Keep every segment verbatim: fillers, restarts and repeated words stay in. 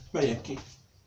Megyek ki.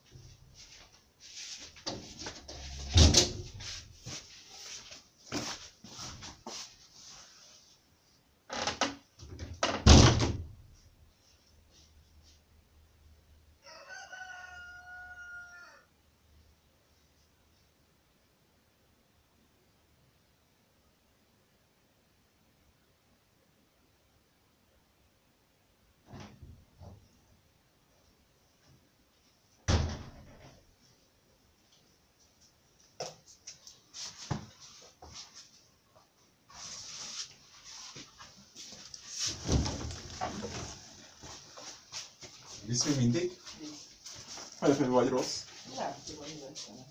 Visz még mindig? Felfelé vagy rossz. Látszik, hogy üvegtelen.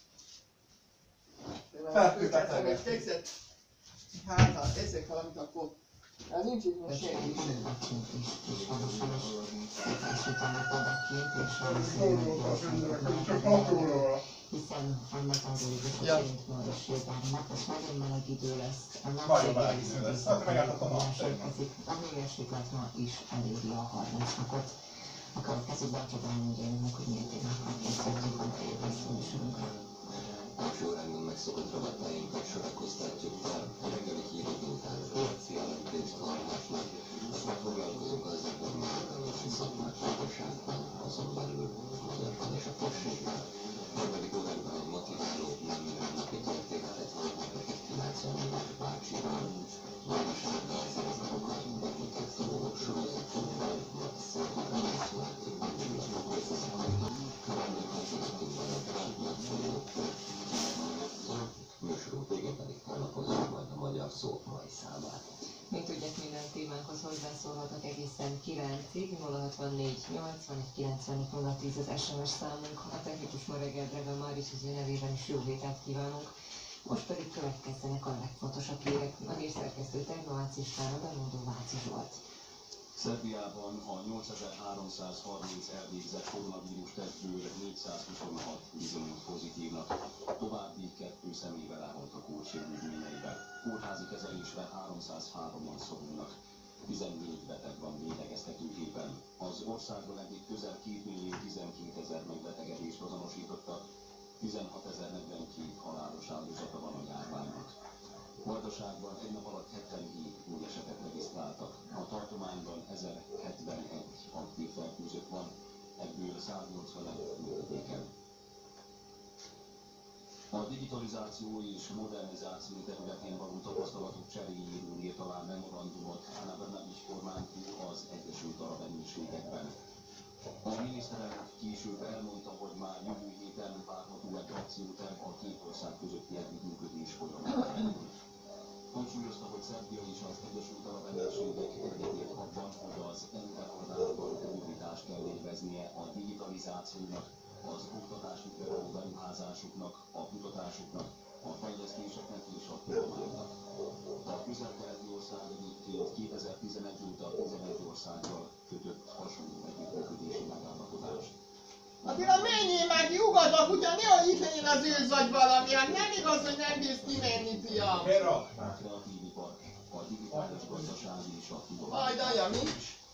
Felküldtem egy kekszet. Hát, ha eszek valamit, akkor... Hát nincs itt most semmi. Hiszen annak az érdekeként ma is jövőnek, az nagyon meleg idő lesz. A napségérződés érkezik, a hőmérséklet ma is eléri a harminc fokot. A következőkben csak elmondja meg, hogy miért érnek a kétszerzőkben elérkezni műsorunkra. Sorrendben megszokott rovatáinkat sorakoztatjuk fel, a reggeli hírok után reakciának pénztartásnak, aztán foglalkozunk azzal, hogy megoldási szakmák fontosságban, azon belül a magyarban és a posséggel. Harmadik órában egy motiváló, nem mindennapi történetet hallunk a kilencven bácsiról. Vajdaságban ezeres napokat bemutató sorozatunkban, ma szerdán születünk, következő kapcsolatunkban a ráknak folyók. Műsorunk végén pedig felnapozzuk majd a magyar szók mai számát. Mint tudják, minden témánkhoz hozzászólhatok egészen kilencig, nulla hatvannégy nyolcvanegy kilencvenöt nulla tíz az es em es számunk. A technikus ma reggel Drága Máris az ő nevében is jó vételt kívánunk. Most pedig következzenek a legfontosabb hírek. A hírszerkesztő Ternovácz István, a bemondó Váci Zsolt. Szerbiában a nyolcezer-háromszázharminc elvégzett koronavírus tesztből négyszázhuszonhat bizonyult pozitívnak. További kettő személyvel elholt a kód sérülményeivel. Kórházi kezelésre háromszázhároman szorulnak. tizennégy beteg van lélegeztetőgépen. Az országban eddig közel két millió tizenkétezer megbetegedést azonosítottak, tizenhatezer negyvenkét halálos áldozata van a járványnak. Vajdaságban egy nap alatt hetvenhét új esetet regisztráltak. A tartományban ezerhetvenegy aktív fertőzött van, ebből száznyolcvanegy működéken. A digitalizáció és modernizáció területén való tapasztalatok cseréjéről írt alá memorandumot Ana Brnabić kormányfő az Egyesült Arab Emírségekben. A miniszterelnök később elmondta, hogy már jövő héten várható egy akcióterv a két ország közötti együttműködés folyamatában. Hangsúlyozta, hogy Szerbia és az Egyesült Arab Emírségek egyetért abban, hogy az é u-ban prioritást kell élveznie a digitalizációnak, az oktatási beruházásoknak, a kutatásoknak, a fejlesztéseknek és a tudománynak. A közel-keleti ország egyébként kétezer-tizenegy óta tizenegy országgal kötött hasonló együttműködési megállapodást. Attila, menjél már ki, ugad a kutya, nehogy itt legyen az ősz vagy valami, hát nem igaz, hogy nem bírsz kimenni, fiam. A kreatív ipar, a digitális gazdaság és a tudomány. Majd aja, mi?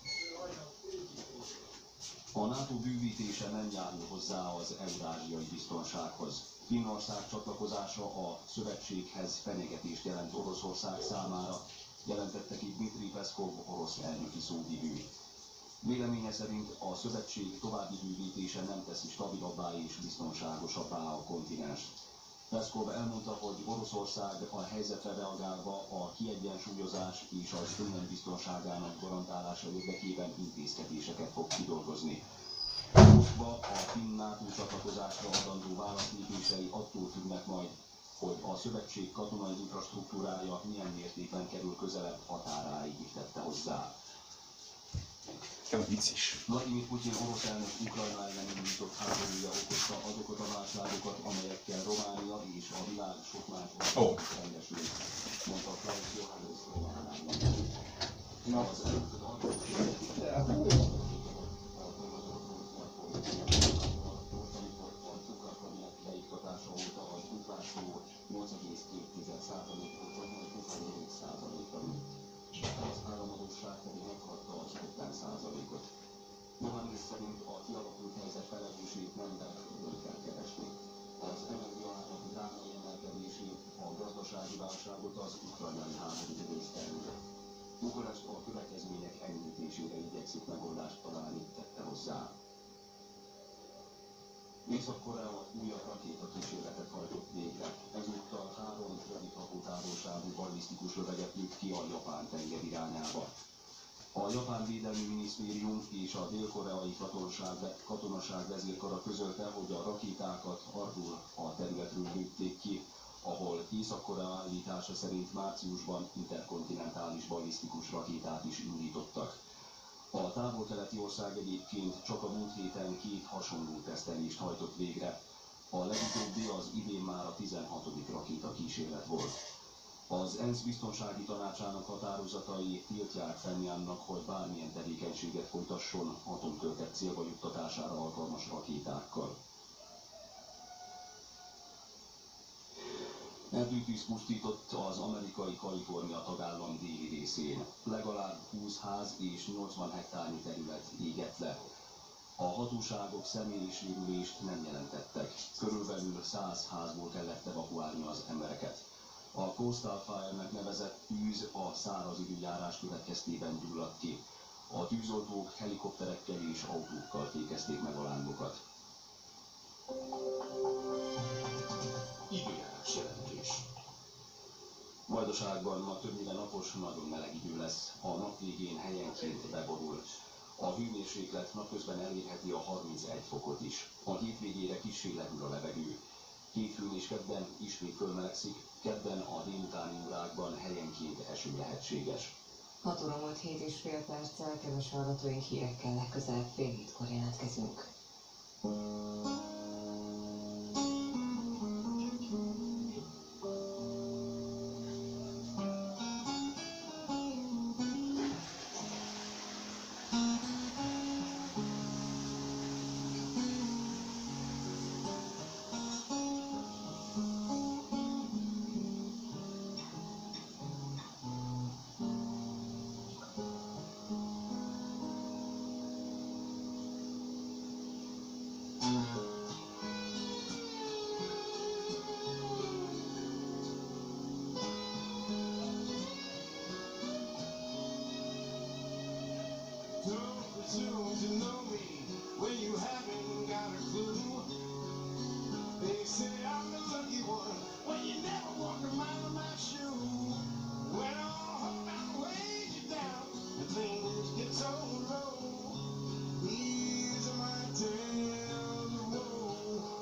A NATO bővítése nem járul hozzá az eurázsiai biztonsághoz. Finnország csatlakozása a szövetséghez fenyegetést jelent Oroszország számára, jelentette ki Dmitry Peszkov orosz elnöki szóvivő. Véleménye szerint a szövetség további bővítése nem teszi stabilabbá és biztonságosabbá a kontinenst. Peszkov elmondta, hogy Oroszország a helyzetre reagálva a kiegyensúlyozás és az önök biztonságának garantálása érdekében intézkedéseket fog kidolgozni. Moszkva a finn NATO csatlakozásra adandó válaszlépései attól függnek majd, hogy a szövetség katonai infrastruktúrája milyen mértékben kerül közelebb határáig, tette hozzá. Vicces. Vladimir Putyin orosz elnök Ukrajna ellen indított háborúja okozta azokat a válságokat, amelyekkel Románia és a világ sok más országok rendesül, mondta Klaus Johannes Romániában. Az előző leiktatása óta az infláció nyolc egész két százalékot vagy majd huszonnégy százalékra nőtt. Az államadósság pedig meghaladta az ötven százalékot. Johannes szerint a kialakult helyzet keresését nem belülről kell keresni. Az energiaárak drámai emelkedését, a gazdasági válságot az ukrajnai háború idézte elő. Bukarest a következmények enyhítésére igyekszik megoldást találni, tette hozzá. Észak-Korea újabb rakétakísérletet hajtott végre. Ezúttal három rövid hatótávolságú ballisztikus löveget lőtt ki a japán tenger irányába. A japán védelmi minisztérium és a dél-koreai katonaság, katonaság vezérkara közölte, hogy a rakétákat arról a területről lőtték ki, ahol Észak-Korea állítása szerint márciusban interkontinentális ballisztikus rakétát is indítottak. A távol-keleti ország egyébként csak a múlt héten két hasonló tesztelést hajtott végre. A legutóbbi az idén már a tizenhatodik rakétakísérlet volt. Az ENSZ biztonsági tanácsának határozatai tiltják Pjengjangnak, hogy bármilyen tevékenységet folytasson atomtöltet célba juttatására alkalmas rakétákkal. Erdőtűz pusztított az amerikai Kalifornia tagállam déli részén. Legalább húsz ház és nyolcvan hektárnyi terület égett le. A hatóságok személyi sérülést nem jelentettek. Körülbelül száz házból kellett evakuálni az embereket. A Coastal Fire-nek nevezett tűz a száraz időjárás következtében gyulladt ki. A tűzoltók helikopterekkel és autókkal fékezték meg a lángokat. Időjárás jelentés. Vajdaságban ma többnyire napos, nagyon meleg idő lesz. A nap végén helyenként beborul. A hőmérséklet napközben elérheti a harmincegy fokot is. A hétvégére kissé lehűl a levegő. Hétfőn és kedden ismét fölmelegszik, kedden a délutáni órákban helyenként eső lehetséges. hat óra múlt hét és fél perccel, kedves hallgatóink, hírekkel legközelebb fél hétkor jelentkezünk. presume to know me when you haven't got a clue. They say I'm the lucky one when you never walk a mile in my shoe. When all hope I'm weighing you down and things get so low, these are my tales of woe.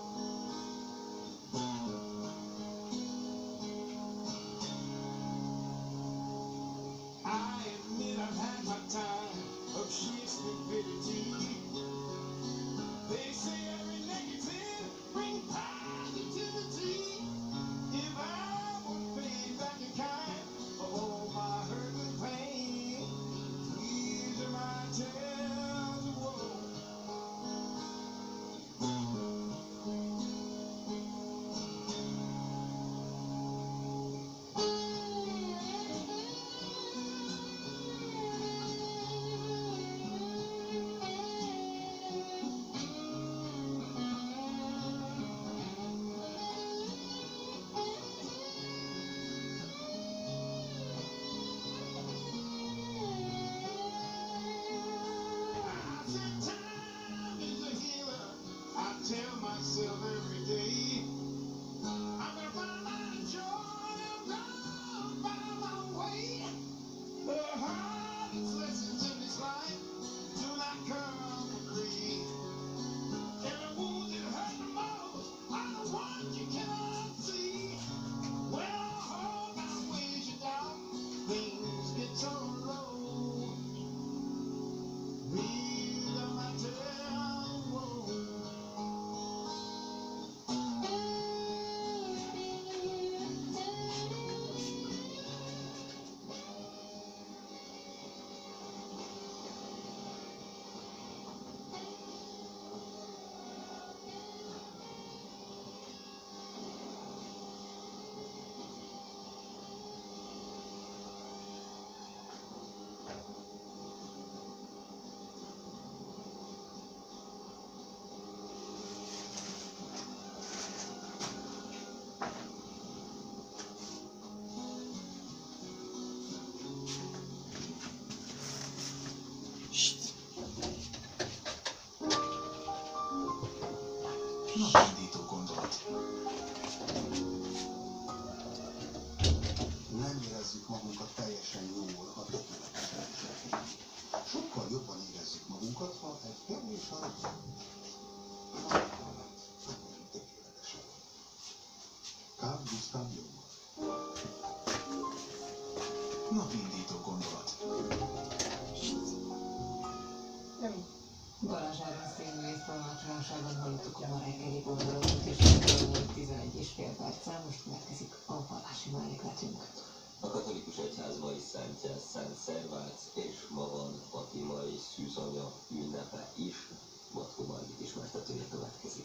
I admit I've had my time of sheer stupidity. They say every negative brings positivity. If I would pay back in kind for all my hurt and pain, these are my tales of woe. napindító gondolat. Balázs Áron színművész tolmácsolásában hallottuk a ma reggeli gondolatokat, és körülbelül tizenegy és fél perccel most következik a vallási mellékletünk. A katolikus egyház mai szentje Szent Szervác, és ma van fatimai szűzanya ünnepe is. Matkó Margit ismertetője következik.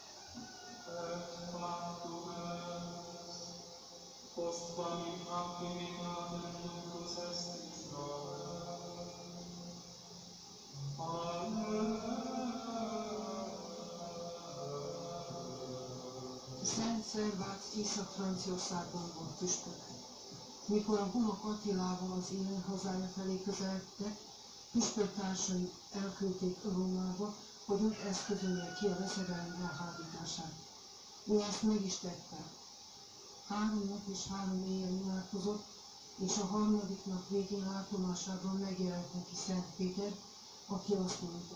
Szent Szervác Észak-Franciaországban volt püspök. Mikor a hunok Attilával az élen hazája felé közeledtek, püspöktársai elküldték Rómába, hogy ott eszközölje ki a veszedelmi elhárítását. Ő ezt meg is tette. Három nap és három éjjel imádkozott, és a harmadik nap végén látomásában megjelent neki Szent Péter, aki azt mondta: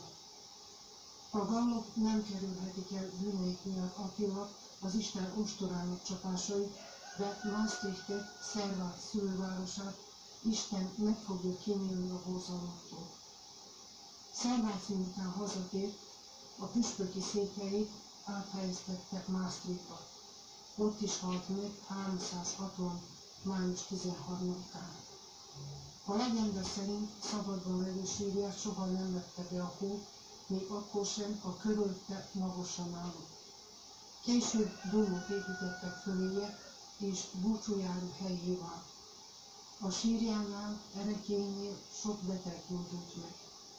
a gallok nem kerülhetik el bűneik miatt Attila, az Isten ostorának csapásait, de Maastrichtet, Szervác szülővárosát Isten meg fogja kímélni a borzalmaktól. Szervác miután hazatért, a püspöki székhelyét áthelyeztettek Maastrichtba. Ott is halt meg háromszázhatvan. május tizenharmadikán. A legenda szerint szabadban levő sírját soha nem vette be a hó, még akkor sem, a körülte magasan állott. Később dómot építettek föléje, és búcsújáró helyé vált. A sírjánál, erekjénél sok beteg gyógyult meg.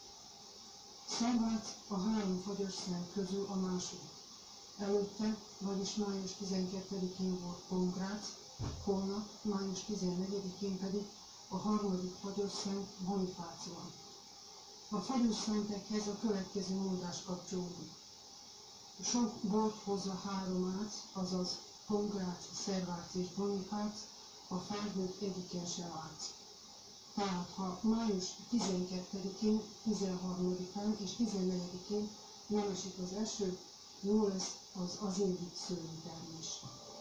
Szervác a három fagyos szent közül a második. Előtte, vagyis május tizenkettedikén volt Pongrác, holnap, május tizennegyedikén pedig a harmadik fagyos szent Bonifácián. A fagyos szentekhez a következő mondás kapcsolódik. Sok bort hoz a három ác, azaz Pongrác, Szervác és Bonifác, a felhők egyiken se látsz. Tehát ha május tizenkettedikén, tizenharmadikán és tizennegyedikén nem esik az eső, jó lesz az az évi szőlőtermés.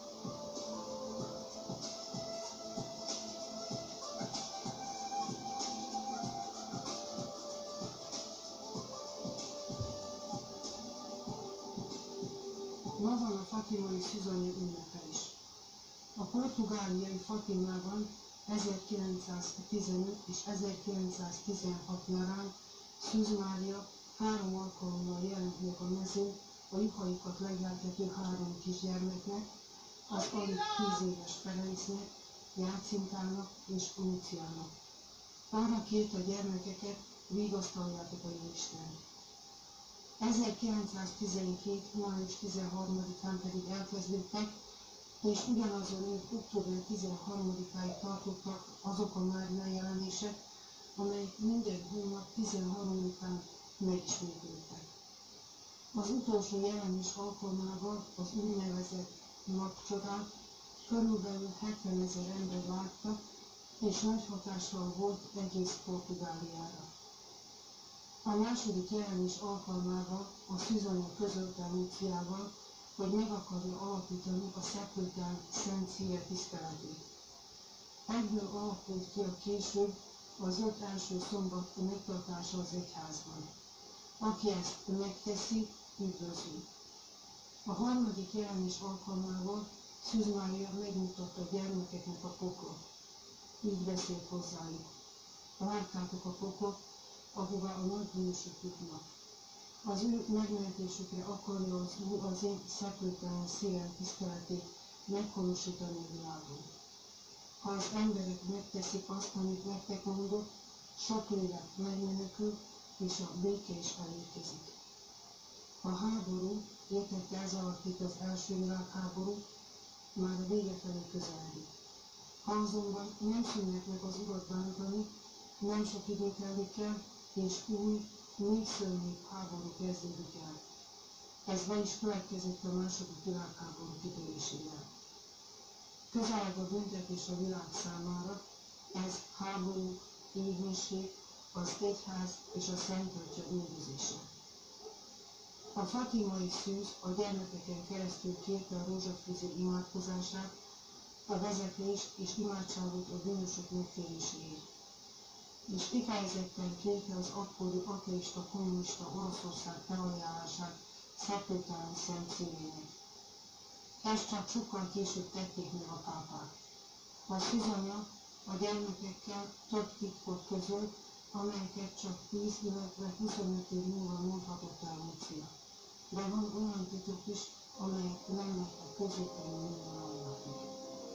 Ma van a fatimai szűzanya ünnepe is. A portugáliai Fatimában ezerkilencszáztizenöt és ezerkilencszáztizenhat nyarán Szűz Mária három alkalommal jelent meg a mezőn a juhaikat legeltető három kisgyermeknek, az alig tíz éves Ferencnek, Jácintának és Luciának. Arra kért a gyermekeket, vigasztaljátok a Jóisten. ezerkilencszáztizenkét. május tizenharmadikán pedig elkezdődtek, és ugyanazon év október tizenharmadikáig tartottak azok a Mária jelenések, amelyek minden hónap tizenharmadikán megismétlődtek. Az utolsó jelenés alkalmával az úgynevezett napcsodát körülbelül hetvenezer ember látta, és nagy hatással volt egész Portugáliára. A második jelenés alkalmával a szűzanya közölte Lúciával, hogy meg akarja alapítani a Szeplőtán Szent Szíve tiszteletét. Ebből alakult ki a később az öt első szombat megtartása az egyházban. Aki ezt megteszi, üdvözli. A harmadik jelenés alkalmával Szűz Mária megmutatta a gyermekeknek a poklot. Így beszélt hozzájuk: láttátok a poklot, ahová a nagy bűnösök jutnak. Az ő megmentésükre akarja az Úr az én szeplőtelen szívem tiszteletét meghonosítani a világon. Ha az emberek megteszik azt, amit nektek mondott, sok lélek megmenekül, és a béke is elérkezik. A háború, értette ez alatt itt az első világháború, már a vége felé közeledik. Ha azonban nem szűnnek meg az Urat bántani, nem sok idő telik el, és új, még szörnyűbb háború kezdődik el. Ez be is következett a második világháború kitörésével. Közeleg a büntetés a világ számára, ez háború, éhínség, az egyház és a Szent Atya üldözése. A fatimai szűz a gyermekeken keresztül kérte a rózsafűző imádkozását, a vezetés és imádságot a bűnösök megtéréséért. És kifejezetten kérte az akkori ateista kommunista Oroszország felajánlását szekretálni Szent Címének. Ezt csak sokkal később tették meg a pápák. A szizanya a gyermekekkel több titkot közölt, amelyeket csak tíz, illetve huszonöt év múlva mondhatott el Lucia. De van olyan titok is, amelyek nem lettek közvetlenül nyilvánulhatni.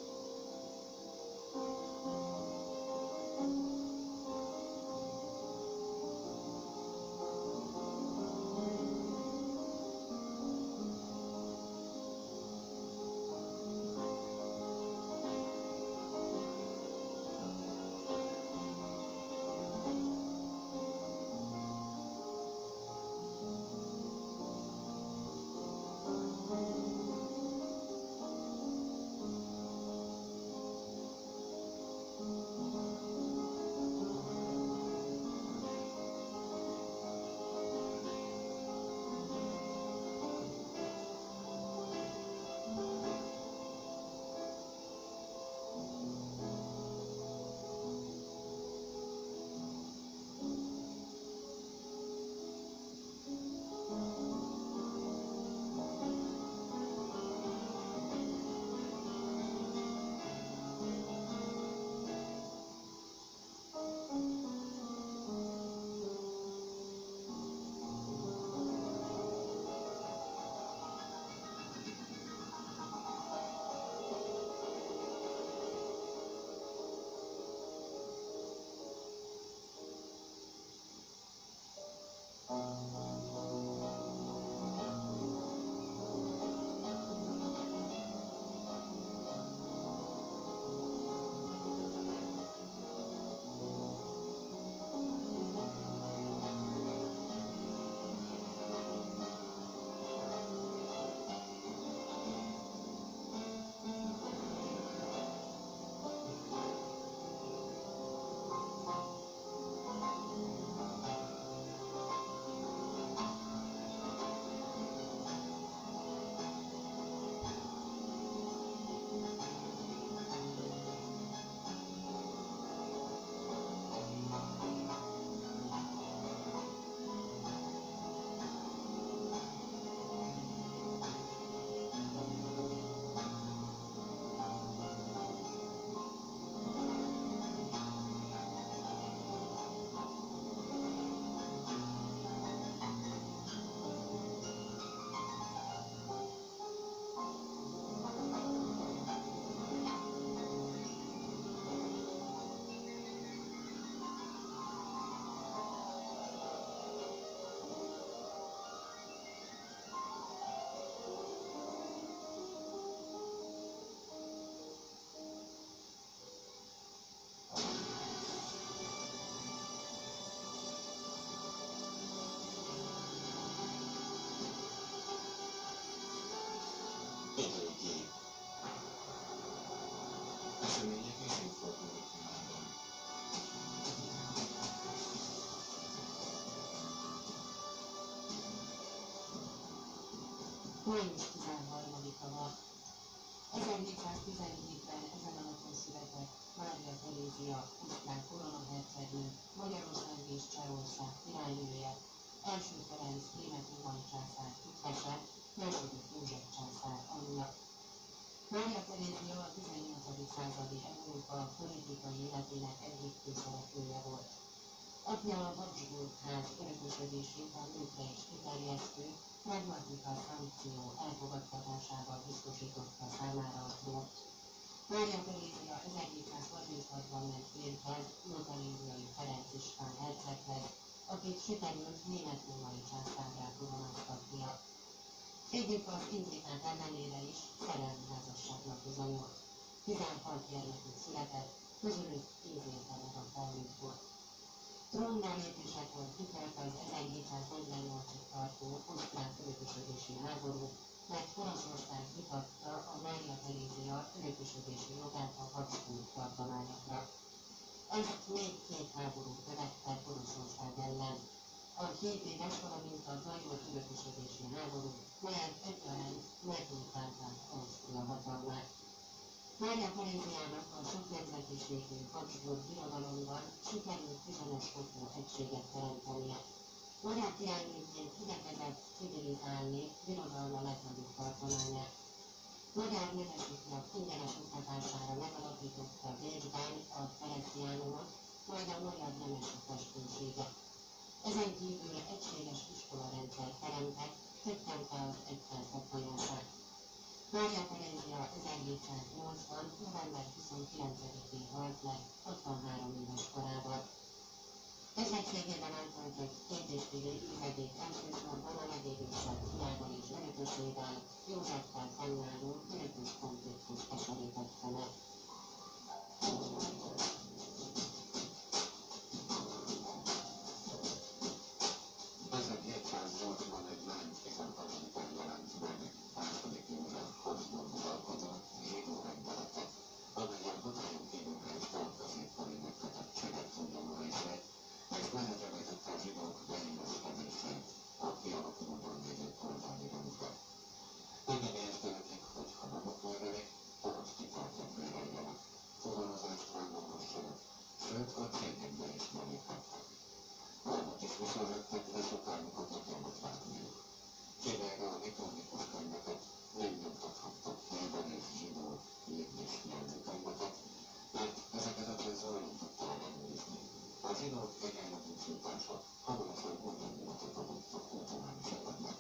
Események ismét fordulnak Kínában. május tizenharmadika van. ezernégyszáztizenhétben ezen a napon született Mária Terézia, osztrák koronahercegnő, Magyarország és Csehország királynője, első Ferenc német-római császár hitvese, második József császár anyja. Mária Terézia a tizennyolcadik századi Európa politikai életének egyik főszereplője volt. Apja a Habsburg ház örökösödését a nőkre is kiterjesztő, pragmatika szankció elfogadtatásával biztosította számára a trónt. Mária Terézia ezerhétszázharminchatban ment férjhez, Lotaringiai Ferenc István herceghez, akit sikerült német-római császárrá koronáztatnia. Együtt az intrikák ellenére is szerelmi házasságnak bizonyult. tizenhat gyermekük született, közülük tíz évvel felnőtt volt. Trónra lépésekor kitört az ezerhétszáznegyvennyolcig tartó osztrák örökösödési háború, mert Oroszország vitatta a Mária Terézia örökösödési jogát a Habsburg tartományokra. Ezt még két háború követte Oroszország ellen. A hét éves, valamint a zajlott örökösödési háború, melyet egyaránt megnyitálták Ausztria hatalmát. Mária Teréziának a sok nemzetiségű Habsburg birodalomban sikerült tizenes fokú egységet teremtenie. Magyar királynőként igyekezett civilizálni birodalma legnagyobb tartományát. Magyar nemesüknek ingyenes oktatására megalapította Bécsben a Tereciánumot, majd a Magyar Nemesi Festőséget. Ezen kívül egységes iskolarendszer teremtett, csökkente az egyházak folyását. Mária Terézia ezerhétszáznyolcvan. november huszonkilencedikén halt le, hatvanhárom éves korában. Ezredségében eltöltött két és fél évig elsősorban a megérintett fiával és örökösével, Józseffel fennálló örökös konfliktus keserítette meg. ezerhétszáznyolcvanegyben tizenharmadikán jelent meg második József Habsburg uralkodó zsidó rendelete, amelyen hatályon kívül helyezte a középkori megkötöttséget tudó részét, és lehetővé tette a zsidók beilleszkedését a kialakulóban lévő kormányi rendbe. Megígérték, hogy ha maguk megölik, tovább kitartott béreljenek, fuvarozást rendolgassanak, sőt a cégekbe is beléphettek. Maguk is viszonylag lesokánukat a dolgot látniuk. Kivéve a liturgikus könyveket nem nyomtathattak nyelven és zsidó hír és nyelvű könyveket, mert ezeket a pénzről nem tudta ellenőrizni. A zsidók egyenletúsítása hamarosan olyan voltak adott a kulturális életnek.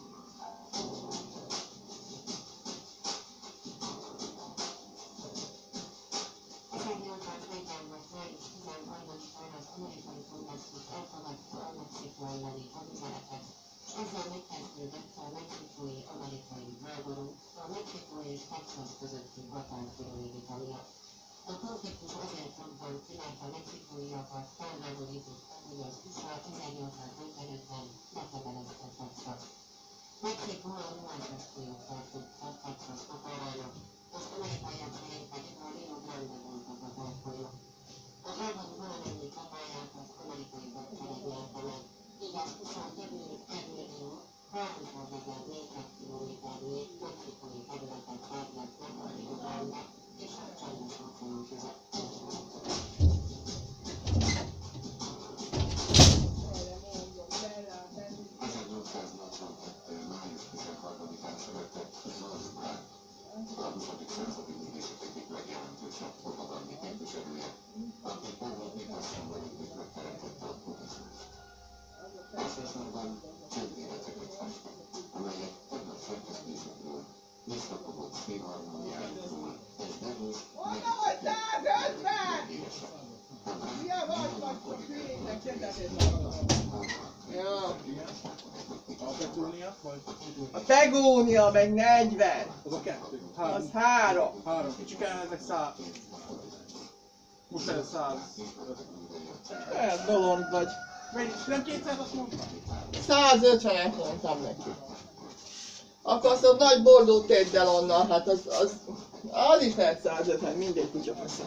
ezernyolcszáznegyvenhat. május tizenharmadikán az amerikai kongresszus elfogadta a Mexikó elleni hadüzenetet, és ezzel megkezdődött a mexikói amerikai háború a Mexikó és Texas közötti határkörülévita miatt. A konfliktus azért robbant ki, mert a mexikóiakat felháborította, hogy az u es á ezernyolcszáznegyvenötben lefedelezte Texas. Mexikó a Nueces folyót tartotta Texas határának, az amerikaiak helyén pedig a Rio Grande voltak a tartfolyók. A háború valamennyi csapáját az amerikai hadsereg nyerte meg, így az u es á több mint egy millió háromszázezer négyzetkilométernyi mexikói területet tervett meg a Rio Grande és a Csendes óceán között. ezernyolcszáznyolcvankettő. május tizenharmadikán született George Grant, a huszadik századi művészet egyik legjelentősebb forradalmi képviselője, aki Pablo Picasso-val együtt megteremtette a kubizmust. Elsősorban csendéleteket festett, amelyek többes szerkesztésekről, visszakobott filharmóniáikról és derűs, megéresek. Milyen vagy vagy, hülyének kérdezzél Ja. A Petrónia, vagy? A Begónia meg negyven. Az a kettő. Három. Az három. Három. Kicsikán ezek száz. Most ez száz. Olyan bolond vagy. Mennyi? Nem kétszáz, azt mondtam? százötvenet mondtam neki. Akkor azt a nagy bordót tedd el onnan, hát az, az, az is lehet százötven, mindegy kutya faszom.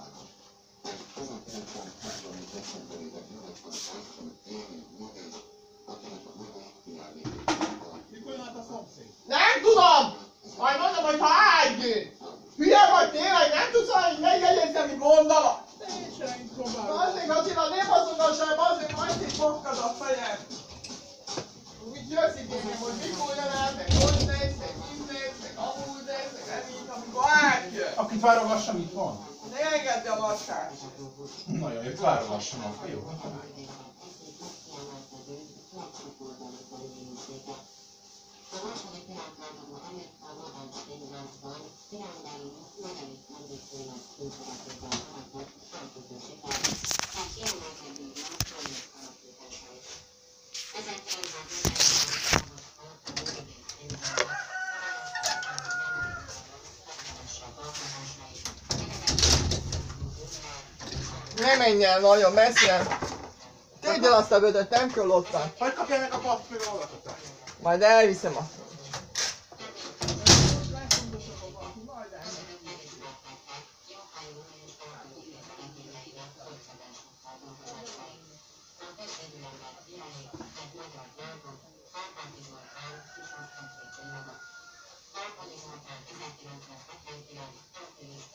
Mikor jön át a szomszéd? Nem tudom! Majd mondom, hogy ha ágy! Hülye vagy tényleg, nem tudsz hogy megjegyezni, amit mondanak! Nincsen próbálom. Azért, Attila, ne bazogassál, azért majd itt fogkad a fejed! Úgy jössz itt én, hogy mikor jön át, meg hogy lesz, meg innen, meg amúgy lesz, meg nem így, amikor átjön! Akit várogassam, itt van. Ne engedd a lassást! Na jó, itt várogassam, akkor jó. A második világháború előtt a Madách Színházban Pirandelli megelik mendészének színszerepében aratott átütő sikert, tehát kiemelkedően projekt alapításait. ezerkilencszáznegyvennyolcban támogatta a Művész Színházat, Ne menj el nagyon messzire! Tedd el azt a vödöt, nem kell ott van. Hogy kapja meg a papíron adatot? Majd elviszem a... ezerkilencszázhetvenkilenc. április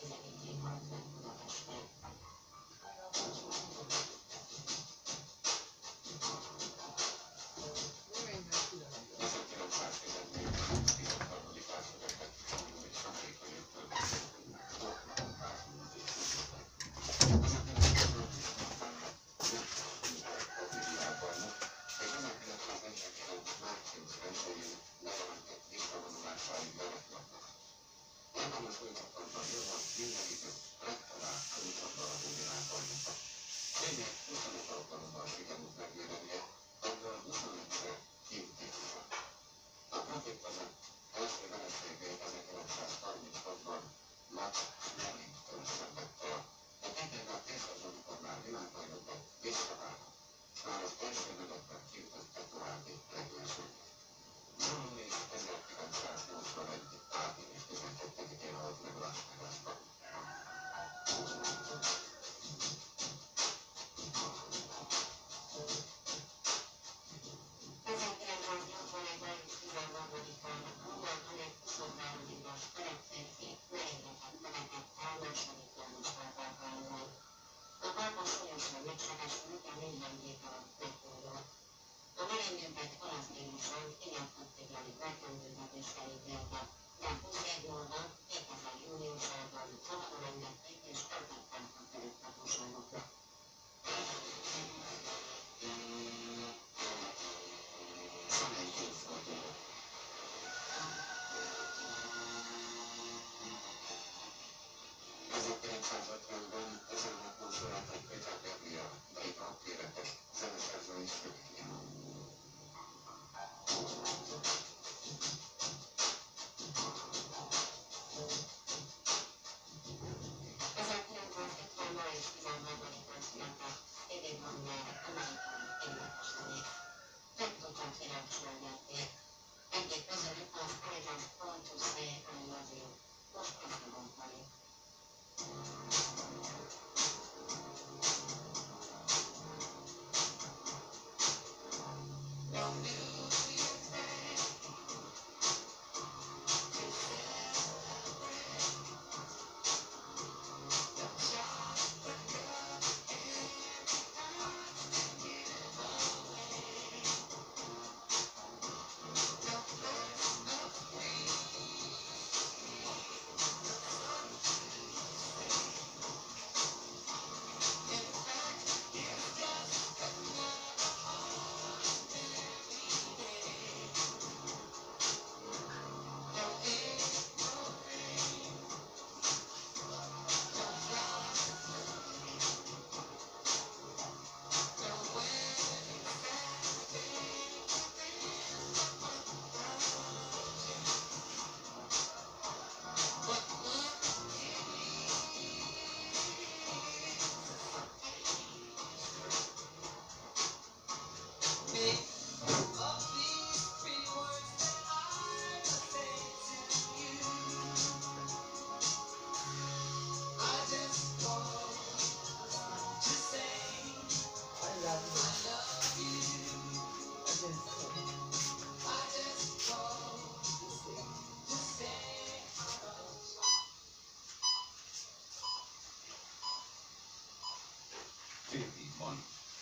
fél hét van.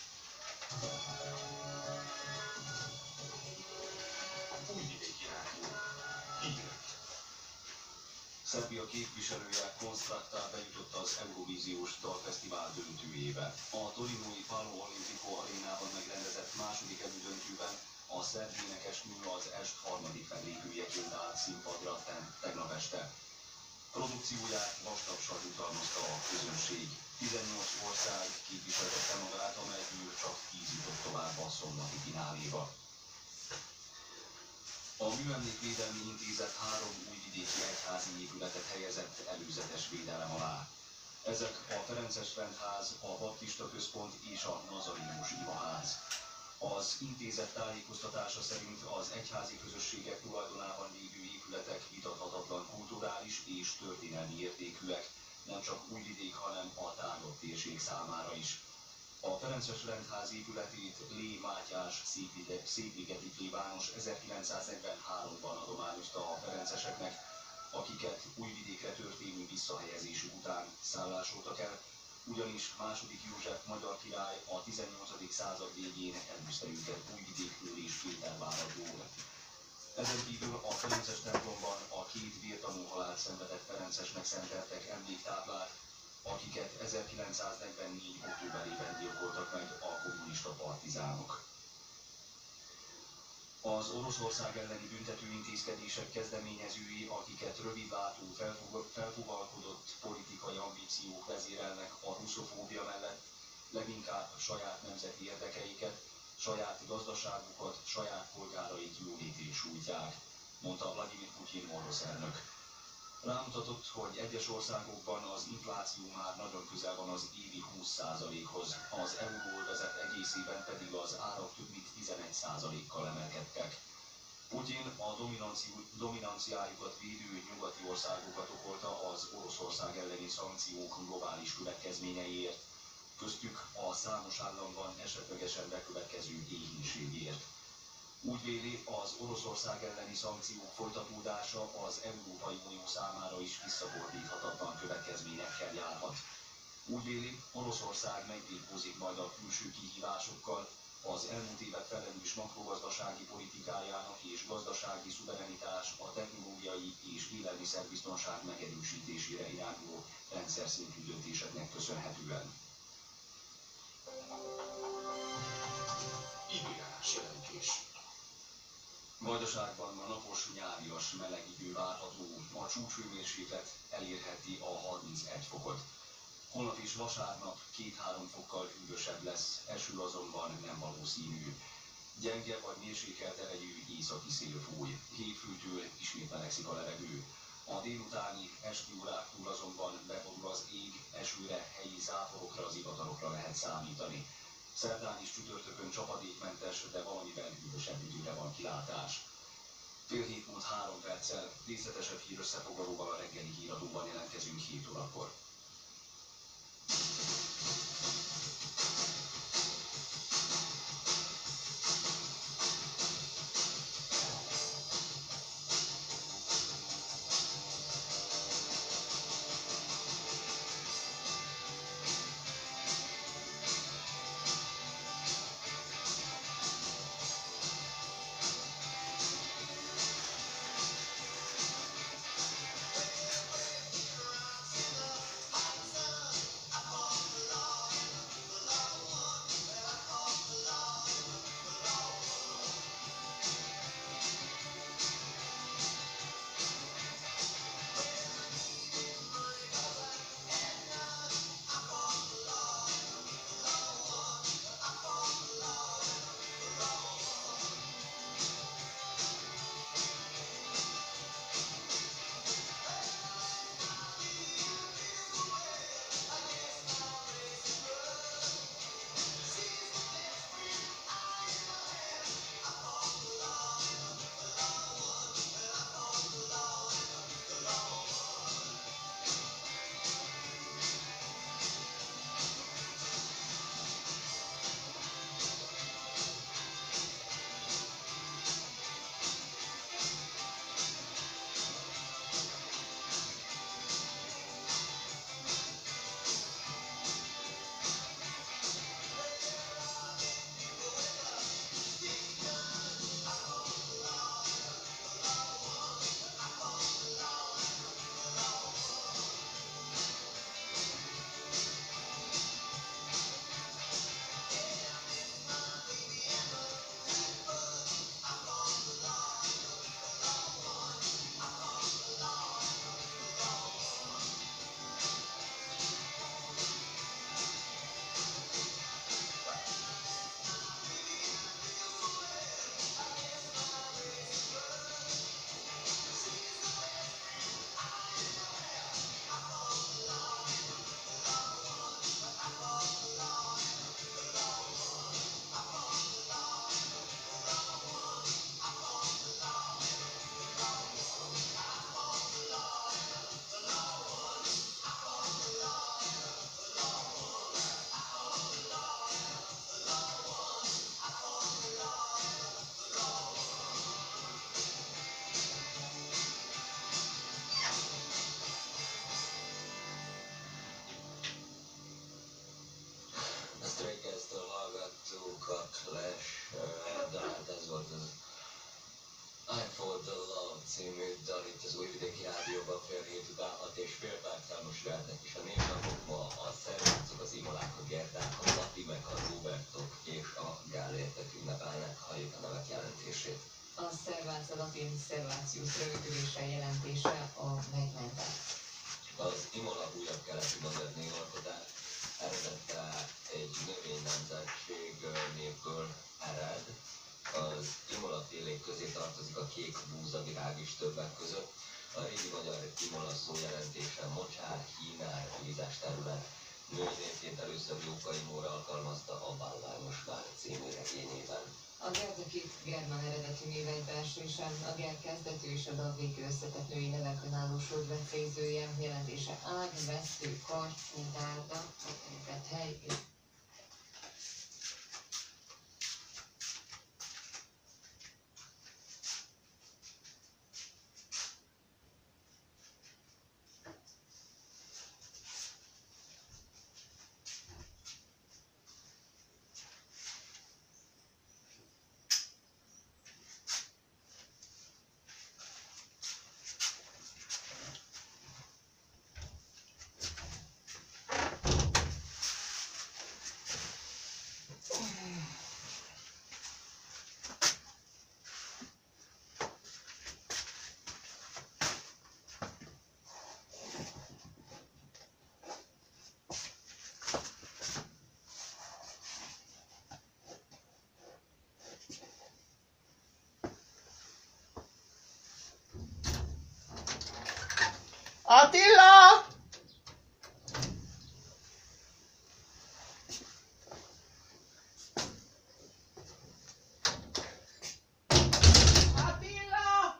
Újvidéki Rádió. Hírek. Szerbia képviselője Konstrakta bejutott az Eurovíziós Dalfesztivál döntőjébe. A torinói Palo Olimpico arénában megrendezett második elődöntőben a szerb énekesnő az est harmadik fellépőjeként állt színpadra tegnap este. Produkcióját vastagsan jutalmazta a közönség. tizennyolc ország képviseltette magát, amelyből csak tíz jutott tovább a szombati fináléba. A Műemlékvédelmi Intézet három újvidéki egyházi épületet helyezett előzetes védelem alá. Ezek a Ferences Rendház, a Baptista Központ és a Nazarénus Imaház. Az intézet tájékoztatása szerint az egyházi közösségek tulajdonában lévő épületek vitathatatlan kulturális és történelmi értékűek, nem csak Újvidék, hanem a tágabb térség számára is. A Ferences Rendház épületét Lé Mátyás szépligeti plébános ezerkilencszáznegyvenháromban adományozta a ferenceseknek, akiket Újvidékre történő visszahelyezésük után szállásoltak el, ugyanis második József magyar király a tizennyolcadik század végén elűzte őket Újvidékről és Péterváradról. Ezen kívül a Ferences templomban a két vértanú halált szenvedett ferencesnek szenteltek emléktáblát, akiket ezerkilencszáznegyvennégy októberében gyilkoltak meg a kommunista partizánok. Az Oroszország elleni büntető intézkedések kezdeményezői, akiket rövidlátó, felfúvalkodott politikai ambíciók vezérelnek a russzofóbia mellett, leginkább saját nemzeti érdekeiket, saját gazdaságukat, saját polgáraik jólétét sújtják, mondta Vladimir Putyin orosz elnök. Rámutatott, hogy egyes országokban az infláció már nagyon közel van az évi húsz százalékhoz, az euróövezet egészében pedig az árak több mint tizenegy százalékkal emelkedtek. Putyin a dominanciájukat védő nyugati országokat okolta az Oroszország elleni szankciók globális következményeiért, köztük a számos államban esetlegesen bekövetkező éhínségért. Úgy véli, az Oroszország elleni szankciók folytatódása az Európai Unió számára is visszafordíthatatlan következményekkel járhat. Úgy véli, Oroszország megbirkózik majd a külső kihívásokkal, az elmúlt évek felelős makrogazdasági politikájának és gazdasági szuverenitás, a technológiai és élelmiszerbiztonság megerősítésére irányuló rendszer szintű döntéseknek köszönhetően. Időjárás jelentés. Vajdaságban ma napos, nyárias, meleg idő várható, a csúcshőmérséklet elérheti a harmincegy fokot. Holnap és vasárnap két-három fokkal hűvösebb lesz, eső azonban nem valószínű. Gyenge vagy mérsékelt erejű északi szél fúj, hétfőtől ismét melegszik a levegő. A délutáni esti óráktól azonban beborul az ég, esőre, helyi záporokra, zivatarokra lehet számítani. Szerdán és csütörtökön csapadékmentes, de valamivel hűvösebb időre van kilátás. Fél hét múlt három perccel részletesebb hír összefoglalóval a reggeli híradóban jelentkezünk hét órakor. hallgattuk a Clash, de hát ez volt az I For The Love című dal itt az Újvidéki Rádióban fél hét után hat és fél perccel most jöhetnek is a névnapok ma a szervucok, az Imolák, a Gerdák, a Lapimek, a Robertok és a Gálértek ünnepelnek, halljuk a nevek jelentését. A Szervác a latin Servácius rövidülése jelentése a megmentett. Az Imola újabb keleti modern alkotás eredete egy növénynemzetség névből ered. Az Imola félék közé tartozik a kék búzavirág is többek között. A régi magyar Imola szó jelentése mocsár, hínár, vízes terület. Növényként először Jókai Móra alkalmazta a Bálványos Vár című regényében. A Gerda két germán eredetű név egybeesésen, a ger kezdetű és a dal végű összetett női nevek önálló sorvetszézője, jelentése ág, vesztő, karcsú, gárda, megterített hely és Attila! Attila!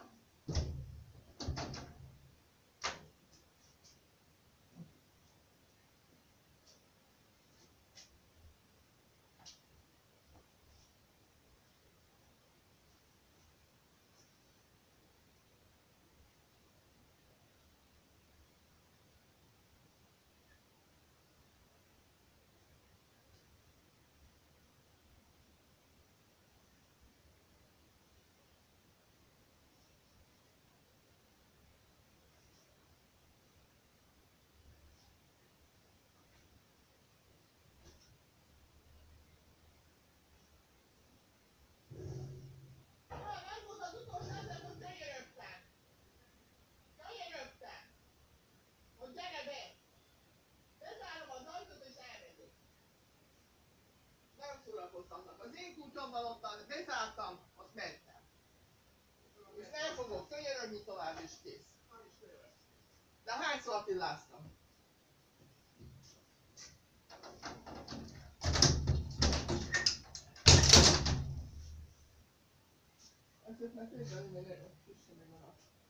Az én kulcsomban ottan bezártam, azt mentem. És nem fogok könyörögni tovább, és kész. De hányszor Attiláztam? Ezt meg tényleg még egy kis meg van.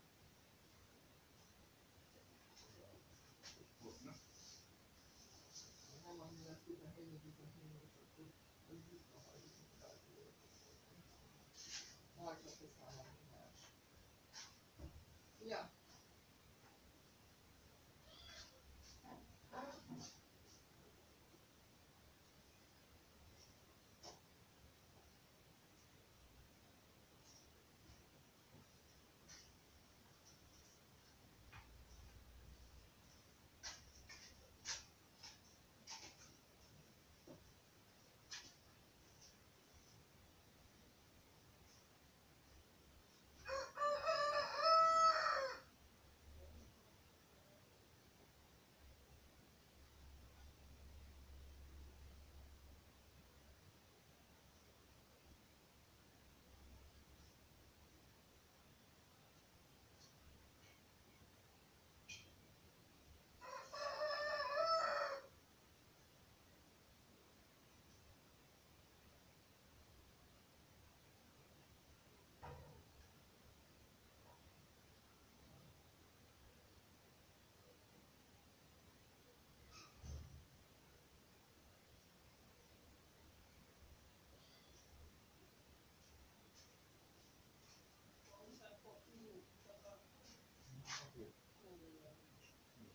Nem annyira szépen egyébként a hívósok, hogy ez visszahajlik. Majd csak ez valami más. Ja.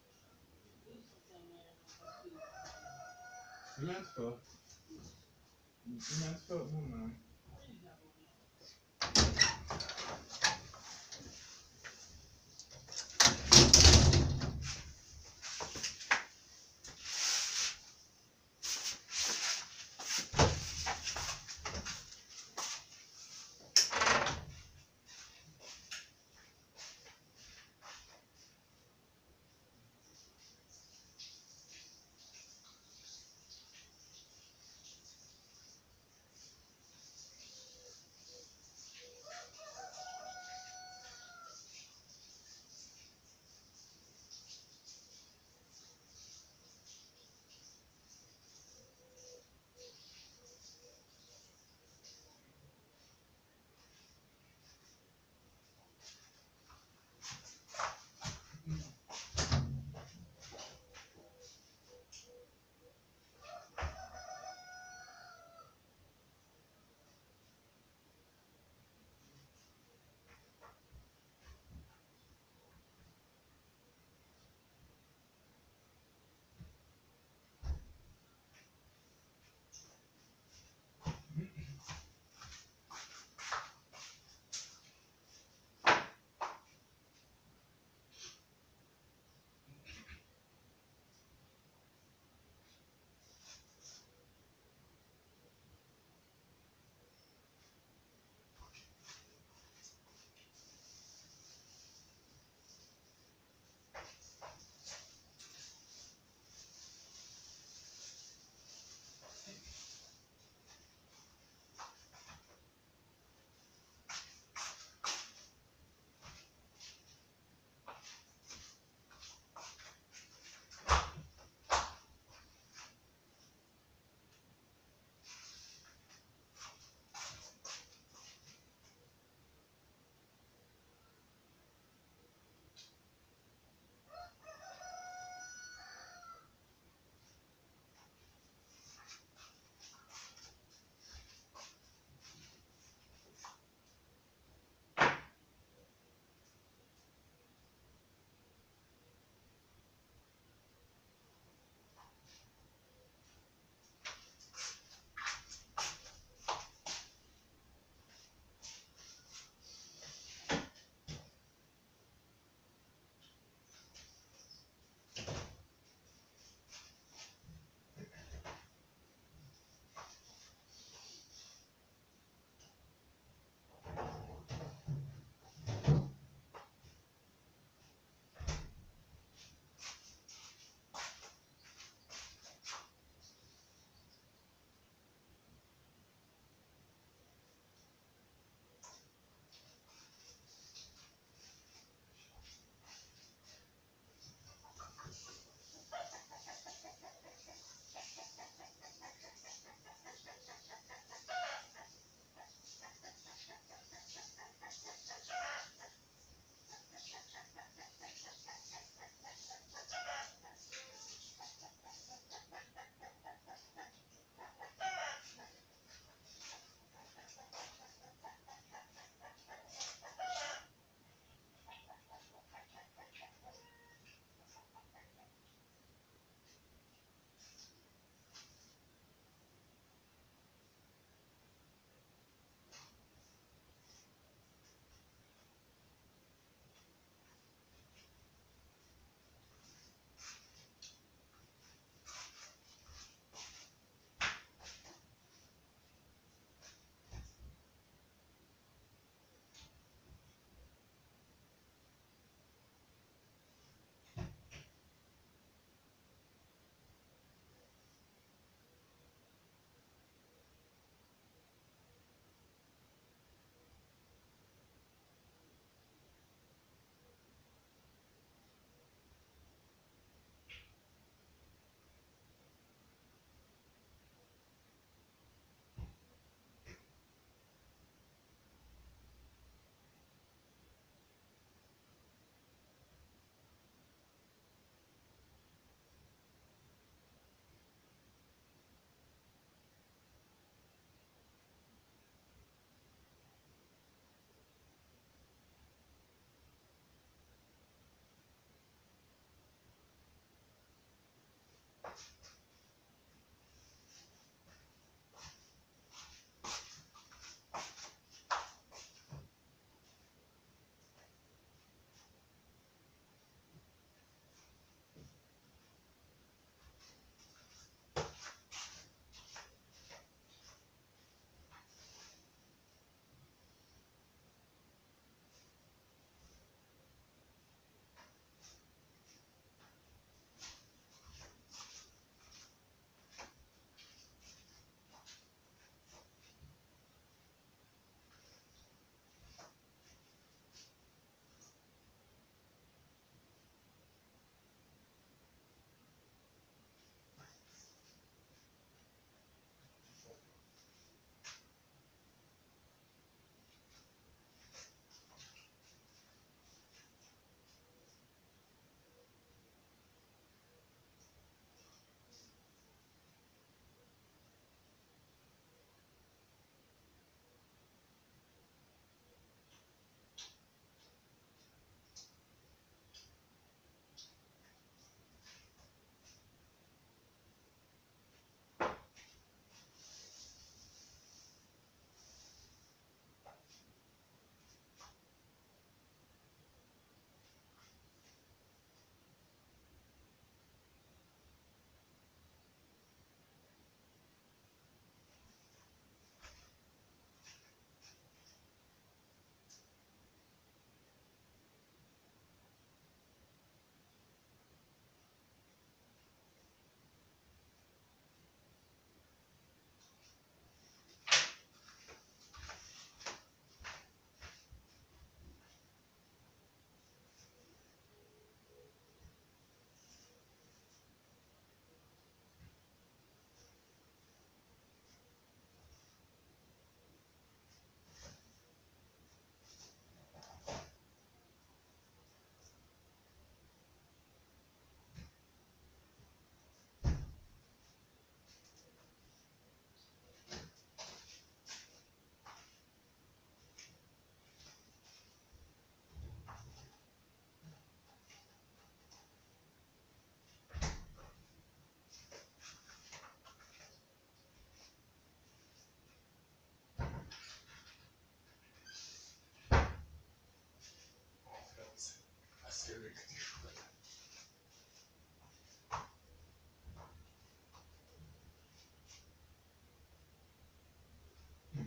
Mi ment föl? Innen föl, honnan?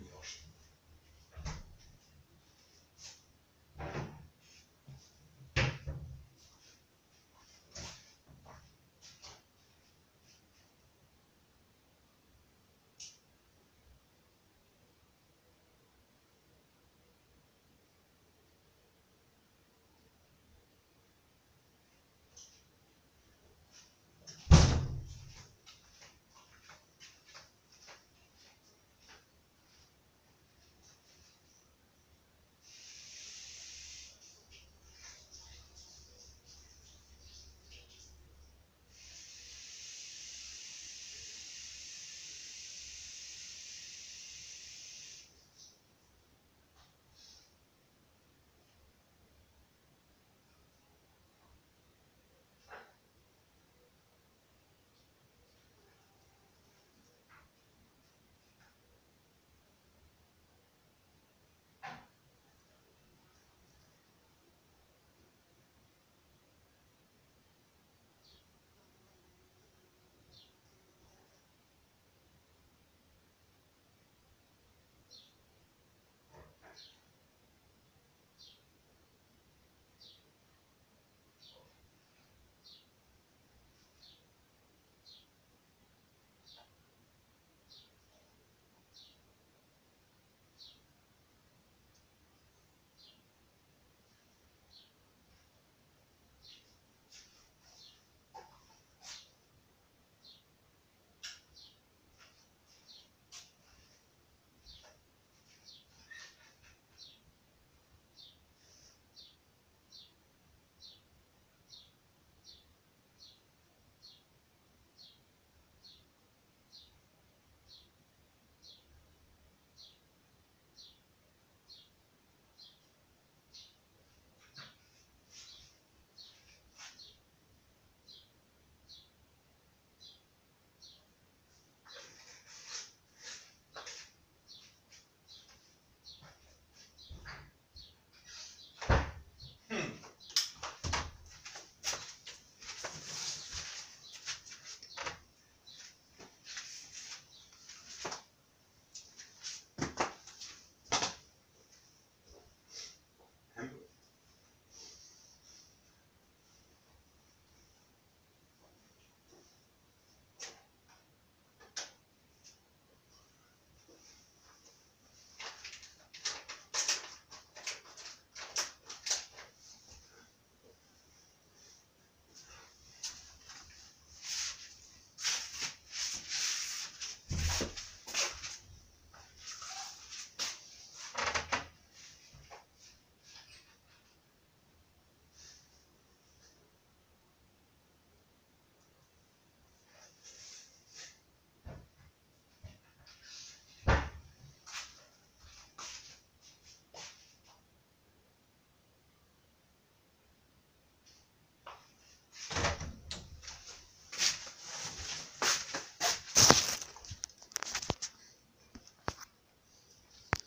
most.